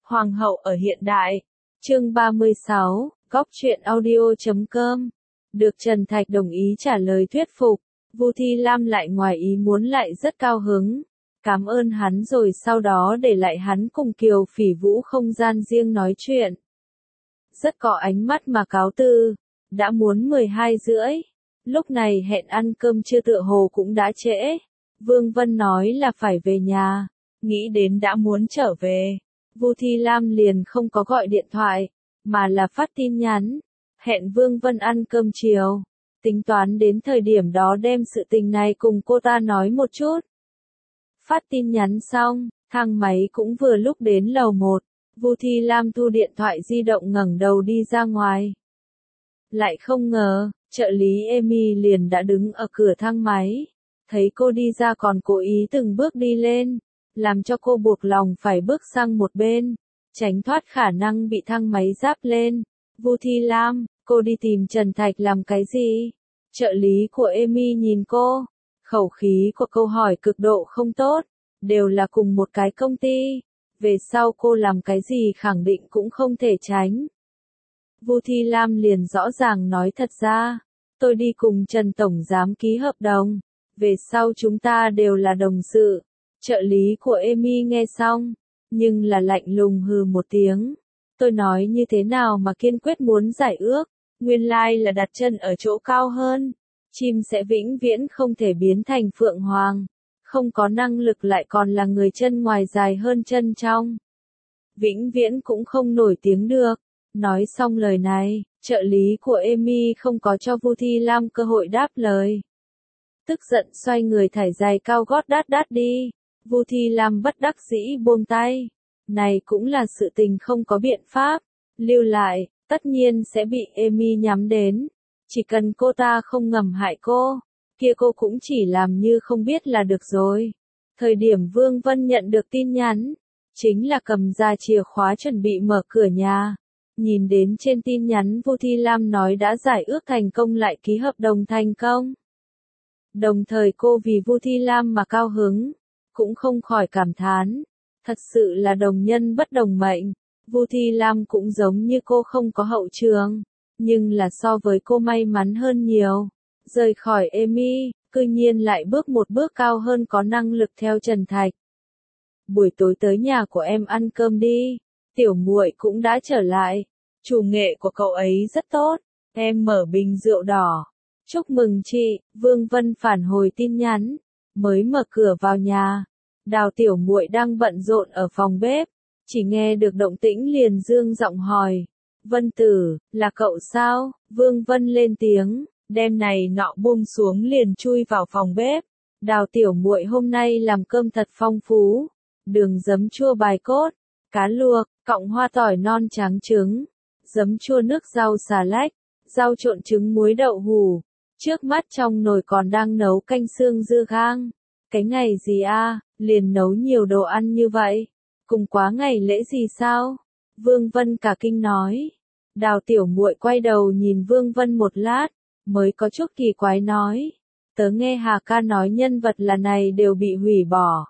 Hoàng hậu ở hiện đại. Chương 36, Góc truyện audio.com. Được Trần Thạch đồng ý trả lời thuyết phục, Vu Thi Lam lại ngoài ý muốn lại rất cao hứng. Cảm ơn hắn rồi sau đó để lại hắn cùng Kiều Phỉ Vũ không gian riêng nói chuyện. Rất có ánh mắt mà cáo từ. Đã muốn 12:30. Lúc này hẹn ăn cơm trưa tựa hồ cũng đã trễ. Vương Vân nói là phải về nhà. Nghĩ đến đã muốn trở về, Vu Thi Lam liền không có gọi điện thoại, mà là phát tin nhắn. Hẹn Vương Vân ăn cơm chiều. Tính toán đến thời điểm đó đem sự tình này cùng cô ta nói một chút. Phát tin nhắn xong, thang máy cũng vừa lúc đến lầu 1. Vu Thi Lam thu điện thoại di động ngẩng đầu đi ra ngoài. Lại không ngờ, trợ lý Amy liền đã đứng ở cửa thang máy. Thấy cô đi ra còn cố ý từng bước đi lên, làm cho cô buộc lòng phải bước sang một bên, tránh thoát khả năng bị thang máy giáp lên. Vu Thi Lam, cô đi tìm Trần Thạch làm cái gì? Trợ lý của Amy nhìn cô, khẩu khí của câu hỏi cực độ không tốt, đều là cùng một cái công ty, về sau cô làm cái gì khẳng định cũng không thể tránh. Vu Thi Lam liền rõ ràng nói thật ra, tôi đi cùng Trần Tổng Giám ký hợp đồng, về sau chúng ta đều là đồng sự. Trợ lý của Amy nghe xong, nhưng là lạnh lùng hừ một tiếng. Tôi nói như thế nào mà kiên quyết muốn giải ước, nguyên lai là đặt chân ở chỗ cao hơn. Chim sẽ vĩnh viễn không thể biến thành phượng hoàng, không có năng lực lại còn là người chân ngoài dài hơn chân trong. Vĩnh viễn cũng không nổi tiếng được. Nói xong lời này, trợ lý của Amy không có cho Vu Thi Lam cơ hội đáp lời. Tức giận xoay người thải giày cao gót đát đát đi. Vu Thi Lam bất đắc dĩ buông tay. Này cũng là sự tình không có biện pháp. Lưu lại, tất nhiên sẽ bị Amy nhắm đến. Chỉ cần cô ta không ngầm hại cô, kia cô cũng chỉ làm như không biết là được rồi. Thời điểm Vương Vân nhận được tin nhắn, chính là cầm ra chìa khóa chuẩn bị mở cửa nhà. Nhìn đến trên tin nhắn Vu Thi Lam nói đã giải ước thành công lại ký hợp đồng thành công. Đồng thời cô vì Vu Thi Lam mà cao hứng, cũng không khỏi cảm thán. Thật sự là đồng nhân bất đồng mệnh. Vu Thi Lam cũng giống như cô không có hậu trường, nhưng là so với cô may mắn hơn nhiều. Rời khỏi Amy, cư nhiên lại bước một bước cao hơn có năng lực theo Trần Thạch. Buổi tối tới nhà của em ăn cơm đi. Tiểu muội cũng đã trở lại. Chủ nghệ của cậu ấy rất tốt. Em mở bình rượu đỏ. Chúc mừng chị. Vương Vân phản hồi tin nhắn. Mới mở cửa vào nhà. Đào tiểu muội đang bận rộn ở phòng bếp. Chỉ nghe được động tĩnh liền dương giọng hỏi. Vân Tử, là cậu sao? Vương Vân lên tiếng. Đêm này nọ buông xuống liền chui vào phòng bếp. Đào tiểu muội hôm nay làm cơm thật phong phú. Đường giấm chua bài cốt, cá luộc, cọng hoa tỏi non trắng trứng, giấm chua nước rau xà lách, rau trộn trứng muối đậu hủ. Trước mắt trong nồi còn đang nấu canh xương dưa gang. Cái ngày gì a, liền nấu nhiều đồ ăn như vậy? Cùng quá ngày lễ gì sao? Vương Vân cả kinh nói. Đào tiểu muội quay đầu nhìn Vương Vân một lát, mới có chút kỳ quái nói. Tớ nghe Hà ca nói nhân vật là này đều bị hủy bỏ.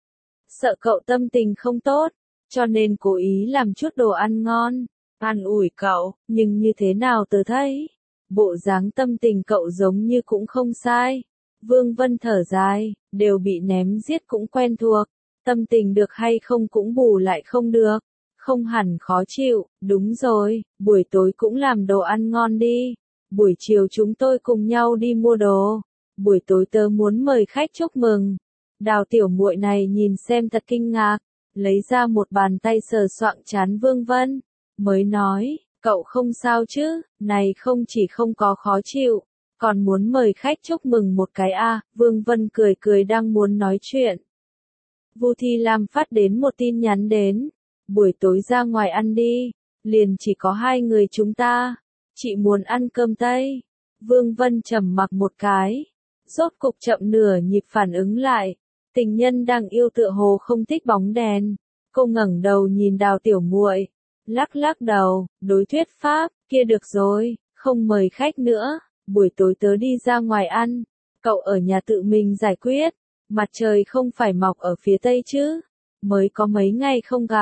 Sợ cậu tâm tình không tốt, cho nên cố ý làm chút đồ ăn ngon, an ủi cậu, nhưng như thế nào tớ thấy, bộ dáng tâm tình cậu giống như cũng không sai. Vương Vân thở dài, đều bị ném giết cũng quen thuộc, tâm tình được hay không cũng bù lại không được, không hẳn khó chịu. Đúng rồi, buổi tối cũng làm đồ ăn ngon đi, buổi chiều chúng tôi cùng nhau đi mua đồ, buổi tối tớ muốn mời khách chúc mừng. Đào tiểu muội này nhìn xem thật kinh ngạc, lấy ra một bàn tay sờ soạng trán Vương Vân, mới nói, cậu không sao chứ, này không chỉ không có khó chịu, còn muốn mời khách chúc mừng một cái a. Vương Vân cười cười đang muốn nói chuyện. Vu Thi Lam phát đến một tin nhắn đến, buổi tối ra ngoài ăn đi, liền chỉ có hai người chúng ta, chị muốn ăn cơm Tây. Vương Vân trầm mặc một cái, rốt cục chậm nửa nhịp phản ứng lại. Tình nhân đang yêu tựa hồ không thích bóng đèn. Cô ngẩng đầu nhìn Đào tiểu muội, lắc lắc đầu, đối thuyết pháp, kia được rồi, không mời khách nữa, buổi tối tớ đi ra ngoài ăn, cậu ở nhà tự mình giải quyết, mặt trời không phải mọc ở phía tây chứ, mới có mấy ngày không gặp,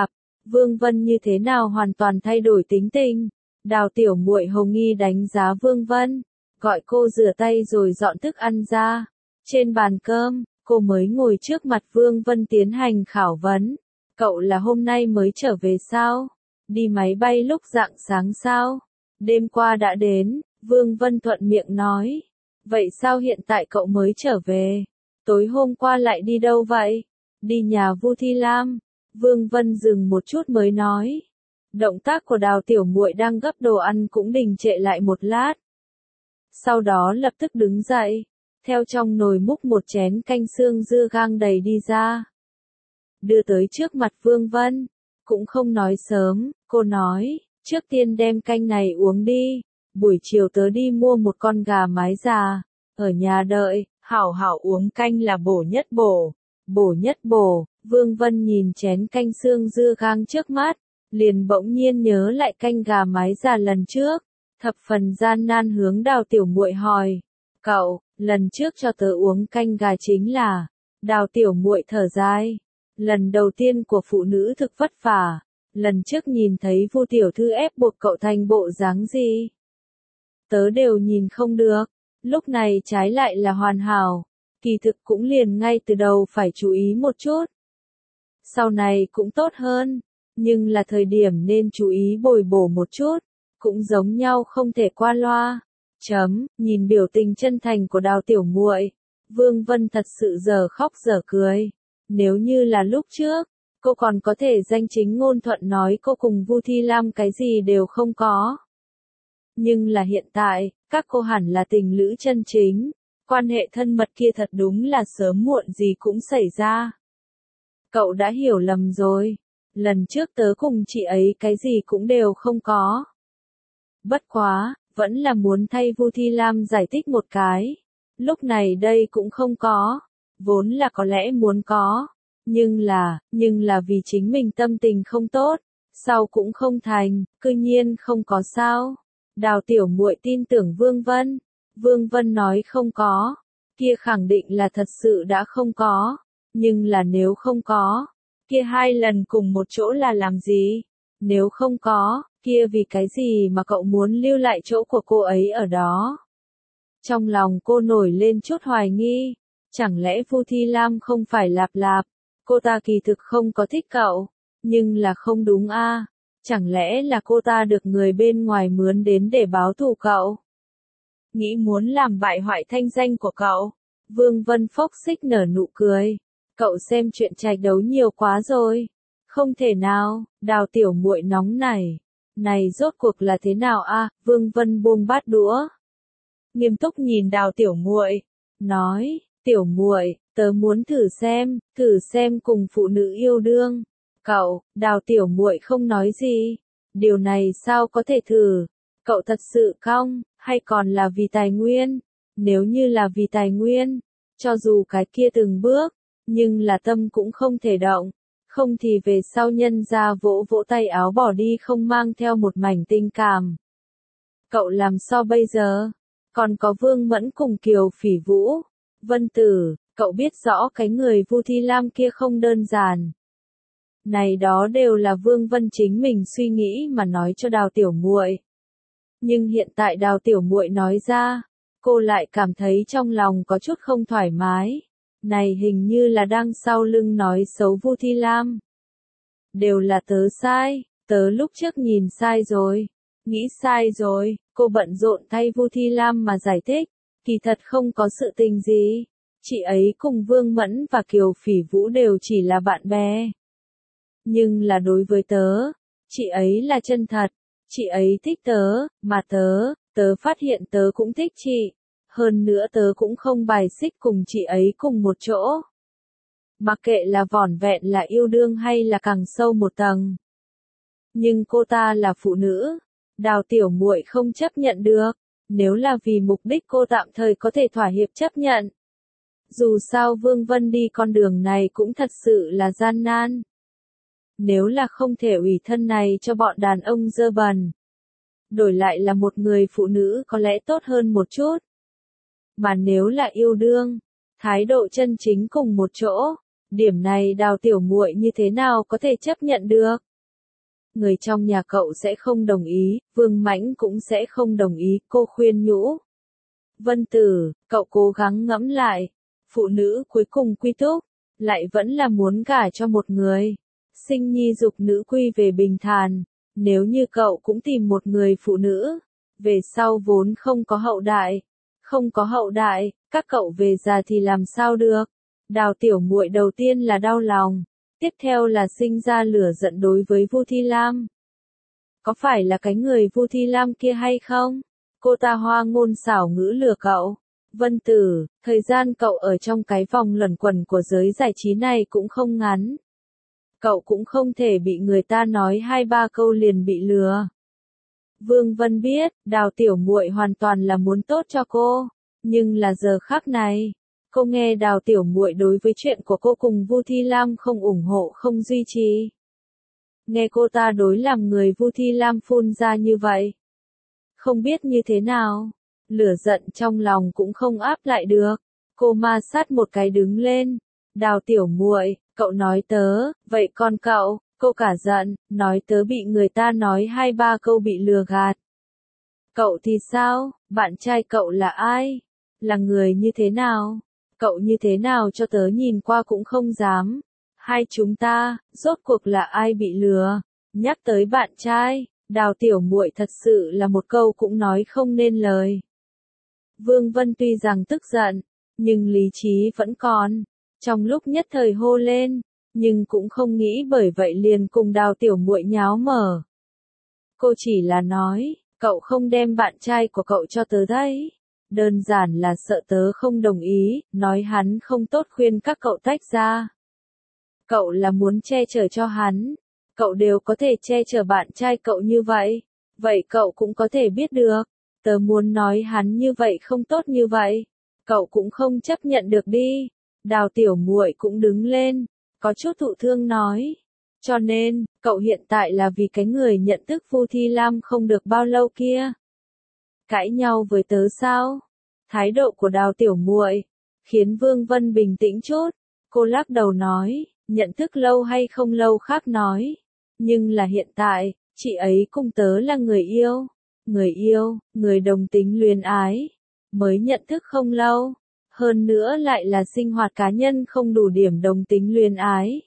Vương Vân như thế nào hoàn toàn thay đổi tính tình. Đào tiểu muội hồ nghi đánh giá Vương Vân, gọi cô rửa tay rồi dọn thức ăn ra. Trên bàn cơm, cô mới ngồi trước mặt Vương Vân tiến hành khảo vấn. Cậu là hôm nay mới trở về sao? Đi máy bay lúc rạng sáng sao? Đêm qua đã đến, Vương Vân thuận miệng nói. Vậy sao hiện tại cậu mới trở về? Tối hôm qua lại đi đâu vậy? Đi nhà Vu Thi Lam. Vương Vân dừng một chút mới nói. Động tác của Đào tiểu muội đang gấp đồ ăn cũng đình trệ lại một lát. Sau đó lập tức đứng dậy, theo trong nồi múc một chén canh xương dưa gang đầy đi ra. Đưa tới trước mặt Vương Vân, cũng không nói sớm, cô nói, trước tiên đem canh này uống đi, buổi chiều tớ đi mua một con gà mái già, ở nhà đợi, hảo hảo uống canh là bổ nhất bổ, Vương Vân nhìn chén canh xương dưa gang trước mắt, liền bỗng nhiên nhớ lại canh gà mái già lần trước, thập phần gian nan hướng Đào tiểu muội hỏi, cậu, lần trước cho tớ uống canh gà chính là, Đào tiểu muội thở dài. Lần đầu tiên của phụ nữ thực vất vả, lần trước nhìn thấy Vu tiểu thư ép buộc cậu thành bộ dáng gì. Tớ đều nhìn không được, lúc này trái lại là hoàn hảo, kỳ thực cũng liền ngay từ đầu phải chú ý một chút. Sau này cũng tốt hơn, nhưng là thời điểm nên chú ý bồi bổ một chút, cũng giống nhau không thể qua loa. Nhìn biểu tình chân thành của Đào tiểu muội, Vương Vân thật sự giờ khóc giờ cười. Nếu như là lúc trước, cô còn có thể danh chính ngôn thuận nói cô cùng Vu Thi Lam cái gì đều không có. Nhưng là hiện tại, các cô hẳn là tình lữ chân chính, quan hệ thân mật kia thật đúng là sớm muộn gì cũng xảy ra. Cậu đã hiểu lầm rồi, lần trước tớ cùng chị ấy cái gì cũng đều không có. Bất quá, vẫn là muốn thay Vu Thi Lam giải thích một cái, lúc này đây cũng không có. Vốn là có lẽ muốn có, nhưng là vì chính mình tâm tình không tốt, sau cũng không thành, cư nhiên không có sao. Đào tiểu muội tin tưởng Vương Vân. Vương Vân nói không có, kia khẳng định là thật sự đã không có, nhưng là nếu không có, kia hai lần cùng một chỗ là làm gì? Nếu không có, kia vì cái gì mà cậu muốn lưu lại chỗ của cô ấy ở đó? Trong lòng cô nổi lên chút hoài nghi. Chẳng lẽ Vu Thi Lam không phải lạp lạp, cô ta kỳ thực không có thích cậu, nhưng là không đúng a, chẳng lẽ là cô ta được người bên ngoài mướn đến để báo thù cậu? Nghĩ muốn làm bại hoại thanh danh của cậu? Vương Vân phốc xích nở nụ cười, cậu xem chuyện trạch đấu nhiều quá rồi. Không thể nào, Đào tiểu muội nóng này rốt cuộc là thế nào a? Vương Vân buông bát đũa, nghiêm túc nhìn Đào tiểu muội, nói. Tiểu muội, tớ muốn thử xem cùng phụ nữ yêu đương. Cậu, Đào tiểu muội không nói gì. Điều này sao có thể thử? Cậu thật sự cong, hay còn là vì tài nguyên? Nếu như là vì tài nguyên, cho dù cái kia từng bước, nhưng là tâm cũng không thể động. Không thì về sau nhân ra vỗ vỗ tay áo bỏ đi không mang theo một mảnh tình cảm. Cậu làm sao bây giờ? Còn có Vương Mẫn cùng Kiều Phỉ Vũ. Vân Tử, cậu biết rõ cái người Vu Thi Lam kia không đơn giản. Này đó đều là Vương Vân chính mình suy nghĩ mà nói cho Đào tiểu muội. Nhưng hiện tại Đào tiểu muội nói ra, cô lại cảm thấy trong lòng có chút không thoải mái. Này hình như là đang sau lưng nói xấu Vu Thi Lam. Đều là tớ sai, tớ lúc trước nhìn sai rồi, nghĩ sai rồi, cô bận rộn thay Vu Thi Lam mà giải thích. Kỳ thật không có sự tình gì, chị ấy cùng Vương Mẫn và Kiều Phỉ Vũ đều chỉ là bạn bè. Nhưng là đối với tớ, chị ấy là chân thật, chị ấy thích tớ, mà tớ phát hiện tớ cũng thích chị. Hơn nữa tớ cũng không bài xích cùng chị ấy cùng một chỗ. Mặc kệ là vỏn vẹn là yêu đương hay là càng sâu một tầng. Nhưng cô ta là phụ nữ, Đào tiểu muội không chấp nhận được. Nếu là vì mục đích cô tạm thời có thể thỏa hiệp chấp nhận. Dù sao Vương Vân đi con đường này cũng thật sự là gian nan. Nếu là không thể ủy thân này cho bọn đàn ông dơ bẩn, đổi lại là một người phụ nữ có lẽ tốt hơn một chút. Mà nếu là yêu đương, thái độ chân chính cùng một chỗ, điểm này Đào tiểu muội như thế nào có thể chấp nhận được? người trong nhà cậu sẽ không đồng ý, Vương Mãnh cũng sẽ không đồng ý, cô khuyên nhủ. Vân Tử, cậu cố gắng ngẫm lại, phụ nữ cuối cùng quy túc, lại vẫn là muốn gả cho một người. Sinh nhi dục nữ quy về bình thản, nếu như cậu cũng tìm một người phụ nữ, về sau vốn không có hậu đại. Không có hậu đại, các cậu về già thì làm sao được? Đào tiểu muội đầu tiên là đau lòng, tiếp theo là sinh ra lửa giận đối với Vu Thi Lam. Có phải là cái người Vu Thi Lam kia hay không? Cô ta hoa ngôn xảo ngữ lừa cậu. Vân Tử, thời gian cậu ở trong cái vòng luẩn quẩn của giới giải trí này cũng không ngắn. Cậu cũng không thể bị người ta nói 2-3 câu liền bị lừa. Vương Vân biết, Đào tiểu muội hoàn toàn là muốn tốt cho cô, nhưng là giờ khắc này, cô nghe Đào tiểu muội đối với chuyện của cô cùng Vu Thi Lam không ủng hộ không duy trì. Nghe cô ta đối làm người Vu Thi Lam phun ra như vậy. Không biết như thế nào, lửa giận trong lòng cũng không áp lại được. Cô ma sát một cái đứng lên. Đào tiểu muội, cậu nói tớ, vậy con cậu, cô cả giận, nói tớ bị người ta nói 2-3 câu bị lừa gạt. Cậu thì sao, bạn trai cậu là ai? Là người như thế nào? Cậu như thế nào cho tớ nhìn qua cũng không dám. Hai chúng ta, rốt cuộc là ai bị lừa? Nhắc tới bạn trai, Đào tiểu muội thật sự là một câu cũng nói không nên lời. Vương Vân tuy rằng tức giận, nhưng lý trí vẫn còn. Trong lúc nhất thời hô lên, nhưng cũng không nghĩ bởi vậy liền cùng Đào tiểu muội nháo mở. Cô chỉ là nói, cậu không đem bạn trai của cậu cho tớ đấy. Đơn giản là sợ tớ không đồng ý, nói hắn không tốt khuyên các cậu tách ra. Cậu là muốn che chở cho hắn. Cậu đều có thể che chở bạn trai cậu như vậy. Vậy cậu cũng có thể biết được. Tớ muốn nói hắn như vậy không tốt như vậy. Cậu cũng không chấp nhận được đi. Đào tiểu muội cũng đứng lên. Có chút thụ thương nói. Cho nên, cậu hiện tại là vì cái người nhận thức Vu Thi Lam không được bao lâu kia. Cãi nhau với tớ sao? Thái độ của Đào tiểu muội khiến Vương Vân bình tĩnh chút. Cô lắc đầu nói, nhận thức lâu hay không lâu khác nói. Nhưng là hiện tại, chị ấy cùng tớ là người yêu. Người yêu, người đồng tính luyến ái. Mới nhận thức không lâu. Hơn nữa lại là sinh hoạt cá nhân không đủ điểm đồng tính luyến ái.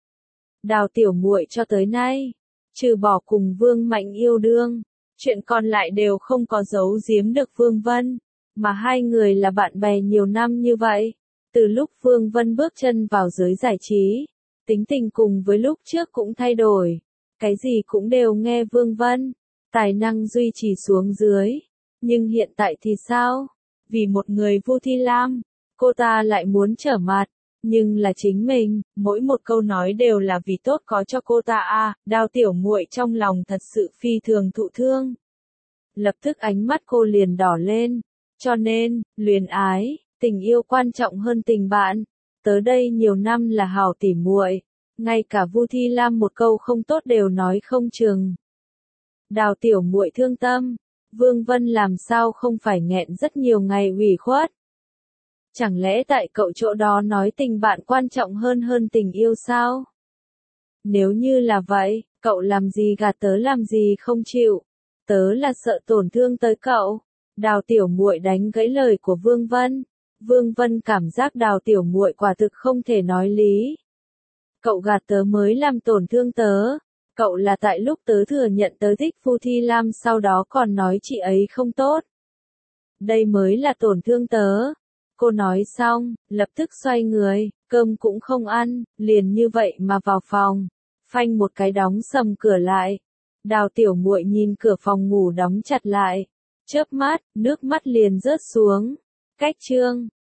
Đào tiểu muội cho tới nay, trừ bỏ cùng Vương Mạnh yêu đương, chuyện còn lại đều không có giấu giếm được Vương Vân, mà hai người là bạn bè nhiều năm như vậy. Từ lúc Vương Vân bước chân vào giới giải trí, tính tình cùng với lúc trước cũng thay đổi, cái gì cũng đều nghe Vương Vân, tài năng duy trì xuống dưới. Nhưng hiện tại thì sao? Vì một người Vu Thi Lam, cô ta lại muốn trở mặt. Nhưng là chính mình, mỗi một câu nói đều là vì tốt có cho cô ta à, Đào tiểu muội trong lòng thật sự phi thường thụ thương. Lập tức ánh mắt cô liền đỏ lên. Cho nên, luyến ái, tình yêu quan trọng hơn tình bạn. Tới đây nhiều năm là hảo tỉ muội, ngay cả Vu Thi Lam một câu không tốt đều nói không chừng. Đào tiểu muội thương tâm, Vương Vân làm sao không phải nghẹn rất nhiều ngày ủy khuất. Chẳng lẽ tại cậu chỗ đó nói tình bạn quan trọng hơn tình yêu sao? Nếu như là vậy, cậu làm gì gạt tớ làm gì không chịu? Tớ là sợ tổn thương tới cậu. Đào tiểu muội đánh gãy lời của Vương Vân. Vương Vân cảm giác Đào tiểu muội quả thực không thể nói lý. Cậu gạt tớ mới làm tổn thương tớ. Cậu là tại lúc tớ thừa nhận tớ thích Vu Thi Lam sau đó còn nói chị ấy không tốt. Đây mới là tổn thương tớ. Cô nói xong, lập tức xoay người, cơm cũng không ăn, liền như vậy mà vào phòng. Phanh một cái đóng sầm cửa lại. Đào tiểu muội nhìn cửa phòng ngủ đóng chặt lại. Chớp mắt, nước mắt liền rớt xuống. Cách chương